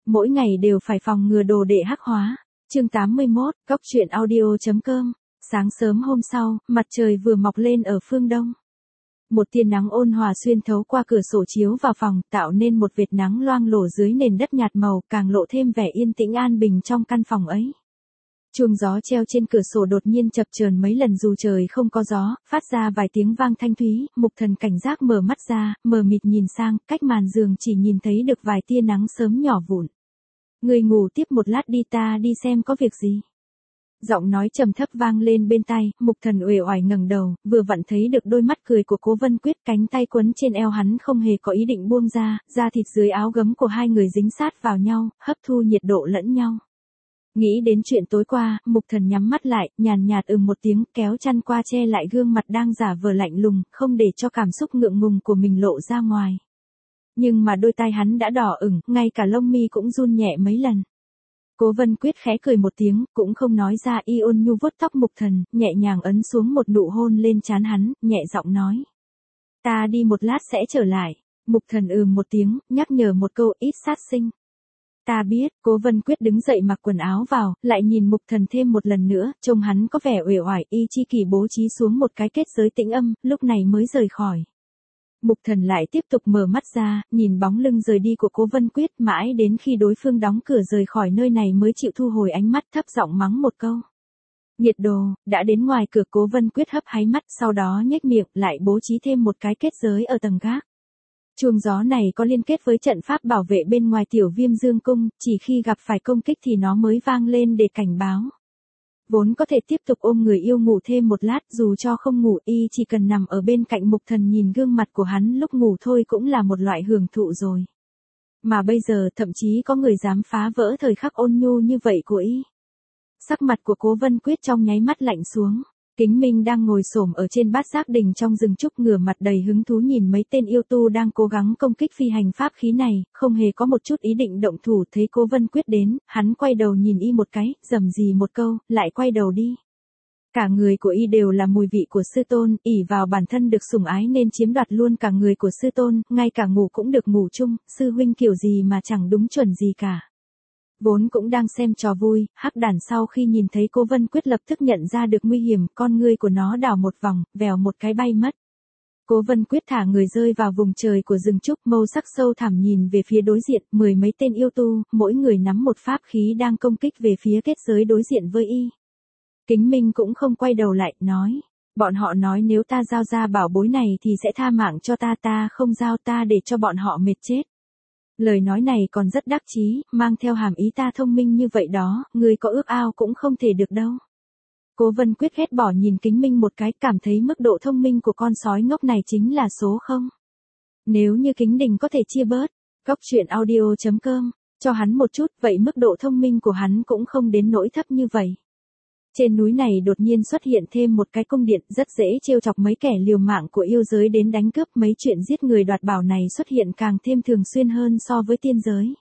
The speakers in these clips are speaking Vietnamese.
Mỗi ngày đều phải phòng ngừa đồ đệ hắc hóa. Chương 81, Cóc truyện audio.com. Sáng sớm hôm sau, mặt trời vừa mọc lên ở phương đông. Một tia nắng ôn hòa xuyên thấu qua cửa sổ chiếu vào phòng, tạo nên một vệt nắng loang lổ dưới nền đất nhạt màu, càng lộ thêm vẻ yên tĩnh an bình trong căn phòng ấy. Chuông gió treo trên cửa sổ đột nhiên chập chờn mấy lần dù trời không có gió, phát ra vài tiếng vang thanh thúy. Mục Thần cảnh giác mở mắt ra, mờ mịt nhìn sang, cách màn giường chỉ nhìn thấy được vài tia nắng sớm nhỏ vụn. Người ngủ tiếp một lát đi, ta đi xem có việc gì. Giọng nói trầm thấp vang lên bên tai, Mục Thần uể oải ngẩng đầu, vừa vặn thấy được đôi mắt cười của Cố Vân Quyết, cánh tay quấn trên eo hắn không hề có ý định buông ra, da thịt dưới áo gấm của hai người dính sát vào nhau, hấp thu nhiệt độ lẫn nhau. Nghĩ đến chuyện tối qua, Mục Thần nhắm mắt lại, nhàn nhạt một tiếng, kéo chăn qua che lại gương mặt đang giả vờ lạnh lùng, không để cho cảm xúc ngượng ngùng của mình lộ ra ngoài. Nhưng mà đôi tai hắn đã đỏ ửng, ngay cả lông mi cũng run nhẹ mấy lần. Cố Vân Quyết khẽ cười một tiếng, cũng không nói ra, y ôn nhu vuốt tóc Mục Thần, nhẹ nhàng ấn xuống một nụ hôn lên trán hắn, nhẹ giọng nói. Ta đi một lát sẽ trở lại. Mục Thần một tiếng, nhắc nhở một câu, ít sát sinh. Ta biết. Cố Vân Quyết đứng dậy mặc quần áo vào, lại nhìn Mục Thần thêm một lần nữa, trông hắn có vẻ uể oải, y chi kỳ bố trí xuống một cái kết giới tĩnh âm, lúc này mới rời khỏi. Mục Thần lại tiếp tục mở mắt ra, nhìn bóng lưng rời đi của Cố Vân Quyết, mãi đến khi đối phương đóng cửa rời khỏi nơi này mới chịu thu hồi ánh mắt, thấp giọng mắng một câu. Nhiệt đồ. Đã đến ngoài cửa, Cố Vân Quyết hấp háy mắt, sau đó nhếch miệng, lại bố trí thêm một cái kết giới ở tầng gác. Chuông gió này có liên kết với trận pháp bảo vệ bên ngoài Tiểu Viêm Dương cung, chỉ khi gặp phải công kích thì nó mới vang lên để cảnh báo. Vốn có thể tiếp tục ôm người yêu ngủ thêm một lát, dù cho không ngủ, y chỉ cần nằm ở bên cạnh Mục Thần nhìn gương mặt của hắn lúc ngủ thôi cũng là một loại hưởng thụ rồi. Mà bây giờ thậm chí có người dám phá vỡ thời khắc ôn nhu như vậy của y. Sắc mặt của Cố Vân Quyết trong nháy mắt lạnh xuống. Kính Minh đang ngồi xổm ở trên bát giác đình trong rừng trúc, ngửa mặt đầy hứng thú nhìn mấy tên yêu tu đang cố gắng công kích phi hành pháp khí này, không hề có một chút ý định động thủ. Thấy Cố Vân Quyết đến, hắn quay đầu nhìn y một cái, rầm rì một câu, lại quay đầu đi. Cả người của y đều là mùi vị của sư tôn, ỷ vào bản thân được sủng ái nên chiếm đoạt luôn cả người của sư tôn, ngay cả ngủ cũng được ngủ chung, sư huynh kiểu gì mà chẳng đúng chuẩn gì cả. Vốn cũng đang xem trò vui, hắc đản sau khi nhìn thấy Cố Vân Quyết lập tức nhận ra được nguy hiểm, con ngươi của nó đảo một vòng, vèo một cái bay mất. Cố Vân Quyết thả người rơi vào vùng trời của rừng trúc, mâu sắc sâu thẳm nhìn về phía đối diện, 10 mấy tên yêu tu, mỗi người nắm một pháp khí đang công kích về phía kết giới đối diện với y. Kính Minh cũng không quay đầu lại, nói. Bọn họ nói nếu ta giao ra bảo bối này thì sẽ tha mạng cho ta, ta không giao, ta để cho bọn họ mệt chết. Lời nói này còn rất đắc chí, mang theo hàm ý ta thông minh như vậy đó, người có ước ao cũng không thể được đâu. Cố Vân Quyết ghét bỏ nhìn Kính Minh một cái, cảm thấy mức độ thông minh của con sói ngốc này chính là số 0. Nếu như Kính Đình có thể chia bớt, Cóc truyện audio.com, cho hắn một chút, vậy mức độ thông minh của hắn cũng không đến nỗi thấp như vậy. Trên núi này đột nhiên xuất hiện thêm một cái cung điện, rất dễ trêu chọc mấy kẻ liều mạng của yêu giới đến đánh cướp. Mấy chuyện giết người đoạt bảo này xuất hiện càng thêm thường xuyên hơn so với tiên giới.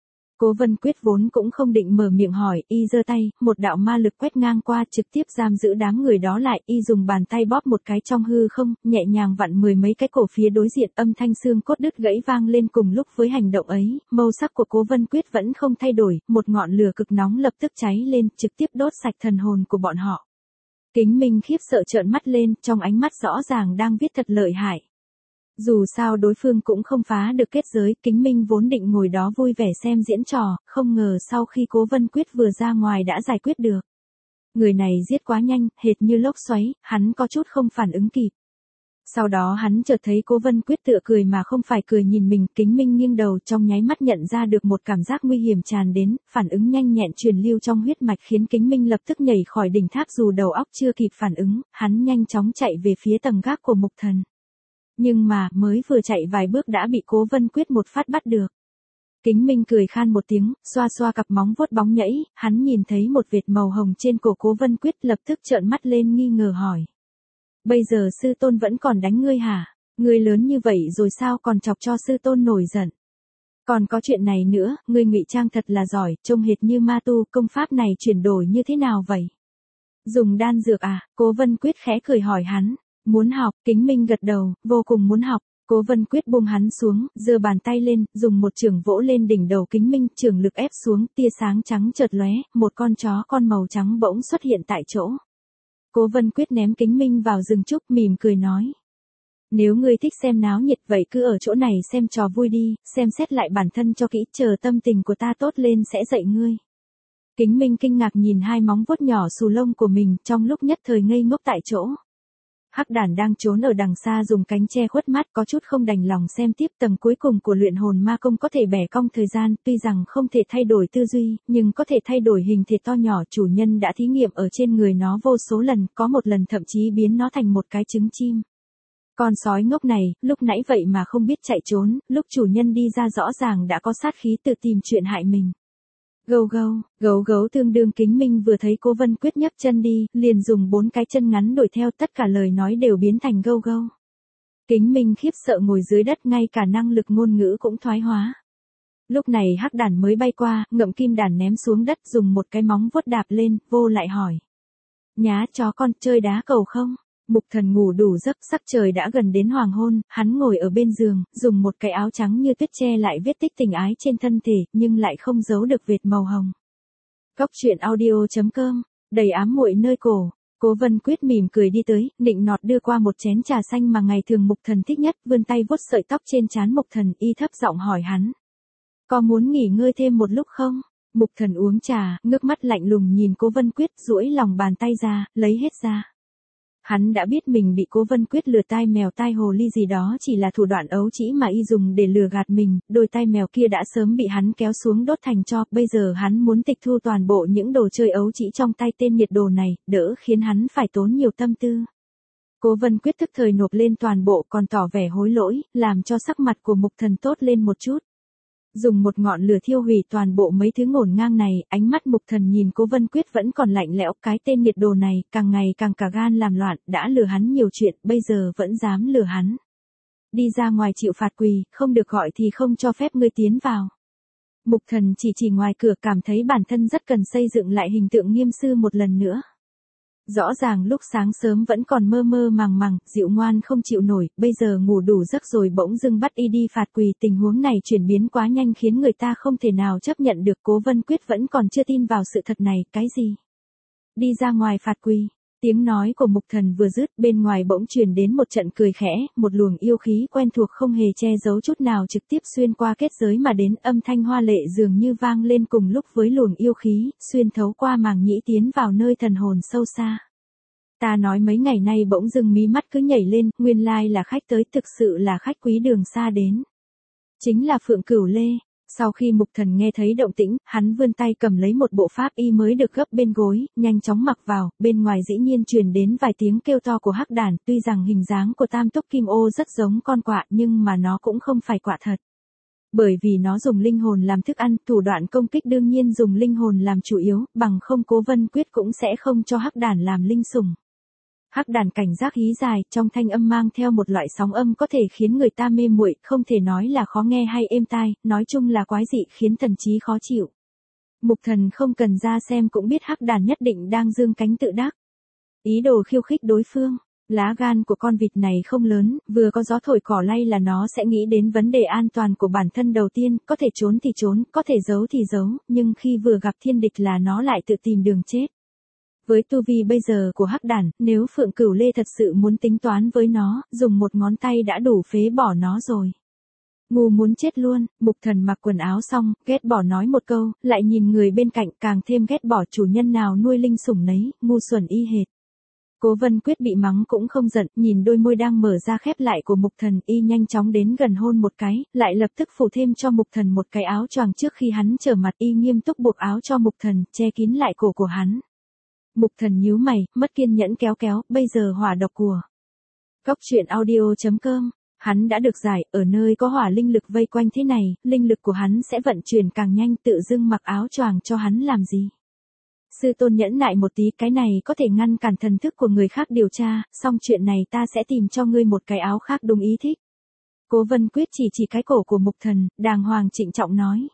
Cố Vân Quyết vốn cũng không định mở miệng hỏi, y giơ tay, một đạo ma lực quét ngang qua, trực tiếp giam giữ đám người đó lại. Y dùng bàn tay bóp một cái trong hư không, nhẹ nhàng vặn 10 mấy cái cổ phía đối diện, âm thanh xương cốt đứt gãy vang lên. Cùng lúc với hành động ấy, màu sắc của Cố Vân Quyết vẫn không thay đổi, một ngọn lửa cực nóng lập tức cháy lên, trực tiếp đốt sạch thần hồn của bọn họ. Kính Minh khiếp sợ trợn mắt lên, trong ánh mắt rõ ràng đang viết thật lợi hại. Dù sao đối phương cũng không phá được kết giới, Kính Minh vốn định ngồi đó vui vẻ xem diễn trò, không ngờ sau khi Cố Vân Quyết vừa ra ngoài đã giải quyết được. Người này giết quá nhanh, hệt như lốc xoáy, hắn có chút không phản ứng kịp. Sau đó hắn chợt thấy Cố Vân Quyết tựa cười mà không phải cười nhìn mình, Kính Minh nghiêng đầu, trong nháy mắt nhận ra được một cảm giác nguy hiểm tràn đến, phản ứng nhanh nhẹn truyền lưu trong huyết mạch khiến Kính Minh lập tức nhảy khỏi đỉnh tháp, dù đầu óc chưa kịp phản ứng, hắn nhanh chóng chạy về phía tầng gác của Mục Thần. Nhưng mà, mới vừa chạy vài bước đã bị Cố Vân Quyết một phát bắt được. Kính Minh cười khan một tiếng, xoa xoa cặp móng vuốt bóng nhẫy, hắn nhìn thấy một vệt màu hồng trên cổ Cố Vân Quyết, lập tức trợn mắt lên nghi ngờ hỏi. Bây giờ sư tôn vẫn còn đánh ngươi hả? Ngươi lớn như vậy rồi sao còn chọc cho sư tôn nổi giận? Còn có chuyện này nữa, ngươi ngụy trang thật là giỏi, trông hệt như ma tu, công pháp này chuyển đổi như thế nào vậy? Dùng đan dược à? Cố Vân Quyết khẽ cười hỏi hắn. Muốn học, Kính Minh gật đầu, vô cùng muốn học. Cố Vân Quyết buông hắn xuống, giơ bàn tay lên, dùng một chưởng vỗ lên đỉnh đầu Kính Minh, chưởng lực ép xuống, tia sáng trắng chợt lóe, một con chó con màu trắng bỗng xuất hiện tại chỗ. Cố Vân Quyết ném Kính Minh vào rừng trúc, mỉm cười nói. Nếu ngươi thích xem náo nhiệt vậy cứ ở chỗ này xem trò vui đi, xem xét lại bản thân cho kỹ, chờ tâm tình của ta tốt lên sẽ dạy ngươi. Kính Minh kinh ngạc nhìn hai móng vuốt nhỏ xù lông của mình, trong lúc nhất thời ngây ngốc tại chỗ. Hắc Đản đang trốn ở đằng xa dùng cánh che khuất mắt, có chút không đành lòng xem tiếp. Tầng cuối cùng của luyện hồn ma công có thể bẻ cong thời gian, tuy rằng không thể thay đổi tư duy, nhưng có thể thay đổi hình thể to nhỏ. Chủ nhân đã thí nghiệm ở trên người nó vô số lần, có một lần thậm chí biến nó thành một cái trứng chim. Con sói ngốc này, lúc nãy vậy mà không biết chạy trốn, lúc chủ nhân đi ra rõ ràng đã có sát khí tự tìm chuyện hại mình. Gâu gấu tương đương. Kính Minh vừa thấy Cố Vân Quyết nhấc chân đi, liền dùng 4 cái chân ngắn đuổi theo, tất cả lời nói đều biến thành gâu. Kính Minh khiếp sợ ngồi dưới đất, ngay cả năng lực ngôn ngữ cũng thoái hóa. Lúc này Hắc Đản mới bay qua, ngậm kim đàn ném xuống đất, dùng một cái móng vuốt đạp lên, vô lại hỏi. Nhá chó con, chơi đá cầu không? Mục Thần ngủ đủ giấc, sắc trời đã gần đến hoàng hôn, hắn ngồi ở bên giường, dùng một cái áo trắng như tuyết che lại vết tích tình ái trên thân thể, nhưng lại không giấu được vệt màu hồng. Cóc truyện audio.com, đầy ám muội nơi cổ. Cố Vân Quyết mỉm cười đi tới, nịnh nọt đưa qua một chén trà xanh mà ngày thường Mục Thần thích nhất, vươn tay vuốt sợi tóc trên trán Mục Thần, y thấp giọng hỏi hắn. Có muốn nghỉ ngơi thêm một lúc không? Mục Thần uống trà, ngước mắt lạnh lùng nhìn Cố Vân Quyết, duỗi lòng bàn tay ra, lấy hết ra. Hắn đã biết mình bị Cố Vân Quyết lừa tai mèo tai hồ ly gì đó chỉ là thủ đoạn ấu trĩ mà y dùng để lừa gạt mình, đôi tai mèo kia đã sớm bị hắn kéo xuống đốt thành tro, bây giờ hắn muốn tịch thu toàn bộ những đồ chơi ấu trĩ trong tay tên nhiệt đồ này, đỡ khiến hắn phải tốn nhiều tâm tư. Cố Vân Quyết tức thời nộp lên toàn bộ, còn tỏ vẻ hối lỗi, làm cho sắc mặt của Mục Thần tốt lên một chút. Dùng một ngọn lửa thiêu hủy toàn bộ mấy thứ ngổn ngang này, ánh mắt Mục Thần nhìn Cố Vân Quyết vẫn còn lạnh lẽo, cái tên nhiệt đồ này, càng ngày càng cả gan làm loạn, đã lừa hắn nhiều chuyện, bây giờ vẫn dám lừa hắn. Đi ra ngoài chịu phạt quỳ, không được gọi thì không cho phép ngươi tiến vào. Mục Thần chỉ ngoài cửa, cảm thấy bản thân rất cần xây dựng lại hình tượng nghiêm sư một lần nữa. Rõ ràng lúc sáng sớm vẫn còn mơ màng, dịu ngoan không chịu nổi, bây giờ ngủ đủ giấc rồi bỗng dưng bắt y đi phạt quỳ, tình huống này chuyển biến quá nhanh khiến người ta không thể nào chấp nhận được. Cố Vân Quyết vẫn còn chưa tin vào sự thật này, cái gì? Đi ra ngoài phạt quỳ? Tiếng nói của Mục Thần vừa dứt, bên ngoài bỗng truyền đến một trận cười khẽ, một luồng yêu khí quen thuộc không hề che giấu chút nào trực tiếp xuyên qua kết giới mà đến, âm thanh hoa lệ dường như vang lên cùng lúc với luồng yêu khí, xuyên thấu qua màng nhĩ tiến vào nơi thần hồn sâu xa. Ta nói mấy ngày nay bỗng dưng mí mắt cứ nhảy lên, nguyên lai là khách tới, thực sự là khách quý đường xa đến. Chính là Phượng Cửu Lê. Sau khi Mục Thần nghe thấy động tĩnh, hắn vươn tay cầm lấy một bộ pháp y mới được gấp bên gối, nhanh chóng mặc vào, bên ngoài dĩ nhiên truyền đến vài tiếng kêu to của Hắc Đản, tuy rằng hình dáng của Tam Túc Kim Ô rất giống con quạ nhưng mà nó cũng không phải quạ thật. Bởi vì nó dùng linh hồn làm thức ăn, thủ đoạn công kích đương nhiên dùng linh hồn làm chủ yếu, bằng không Cố Vân Quyết cũng sẽ không cho Hắc Đản làm linh sủng. Hắc Đản cảnh giác hí dài, trong thanh âm mang theo một loại sóng âm có thể khiến người ta mê muội, không thể nói là khó nghe hay êm tai, nói chung là quái dị, khiến thần trí khó chịu. Mục Thần không cần ra xem cũng biết Hắc Đản nhất định đang dương cánh tự đắc. Ý đồ khiêu khích đối phương. Lá gan của con vịt này không lớn, vừa có gió thổi cỏ lay là nó sẽ nghĩ đến vấn đề an toàn của bản thân đầu tiên, có thể trốn thì trốn, có thể giấu thì giấu, nhưng khi vừa gặp thiên địch là nó lại tự tìm đường chết. Với tu vi bây giờ của Hắc Đản, nếu Phượng Cửu Lê thật sự muốn tính toán với nó, dùng một ngón tay đã đủ phế bỏ nó rồi. Ngu muốn chết luôn. Mục Thần mặc quần áo xong, ghét bỏ nói một câu, lại nhìn người bên cạnh, càng thêm ghét bỏ, chủ nhân nào nuôi linh sủng nấy, ngu xuẩn y hệt. Cố Vân Quyết bị mắng cũng không giận, nhìn đôi môi đang mở ra khép lại của Mục Thần, y nhanh chóng đến gần hôn một cái, lại lập tức phủ thêm cho Mục Thần một cái áo choàng, trước khi hắn trở mặt y nghiêm túc buộc áo cho Mục Thần, che kín lại cổ của hắn. Mục Thần nhíu mày, mất kiên nhẫn kéo, bây giờ hỏa độc của. Cóc truyện audio.com, hắn đã được giải, ở nơi có hỏa linh lực vây quanh thế này, linh lực của hắn sẽ vận chuyển càng nhanh, tự dưng mặc áo choàng cho hắn làm gì. Sư tôn nhẫn nại một tí, cái này có thể ngăn cản thần thức của người khác điều tra, xong chuyện này ta sẽ tìm cho ngươi một cái áo khác đúng ý thích. Cố Vân Quyết chỉ cái cổ của Mục Thần, đàng hoàng trịnh trọng nói.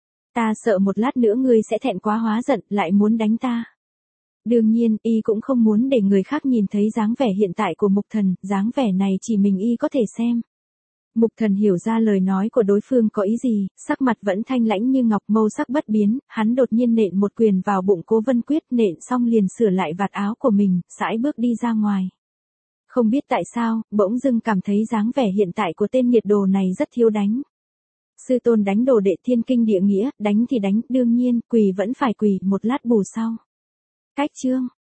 Ta sợ một lát nữa ngươi sẽ thẹn quá hóa giận, lại muốn đánh ta. Đương nhiên, y cũng không muốn để người khác nhìn thấy dáng vẻ hiện tại của Mục Thần, dáng vẻ này chỉ mình y có thể xem. Mục Thần hiểu ra lời nói của đối phương có ý gì, sắc mặt vẫn thanh lãnh như ngọc, mâu sắc bất biến, hắn đột nhiên nện một quyền vào bụng Cố Vân Quyết, nện xong liền sửa lại vạt áo của mình, sải bước đi ra ngoài. Không biết tại sao, bỗng dưng cảm thấy dáng vẻ hiện tại của tên nhiệt đồ này rất thiếu đánh. Sư tôn đánh đồ đệ thiên kinh địa nghĩa, đánh thì đánh, đương nhiên, quỳ vẫn phải quỳ, một lát bù sau. Cách chương.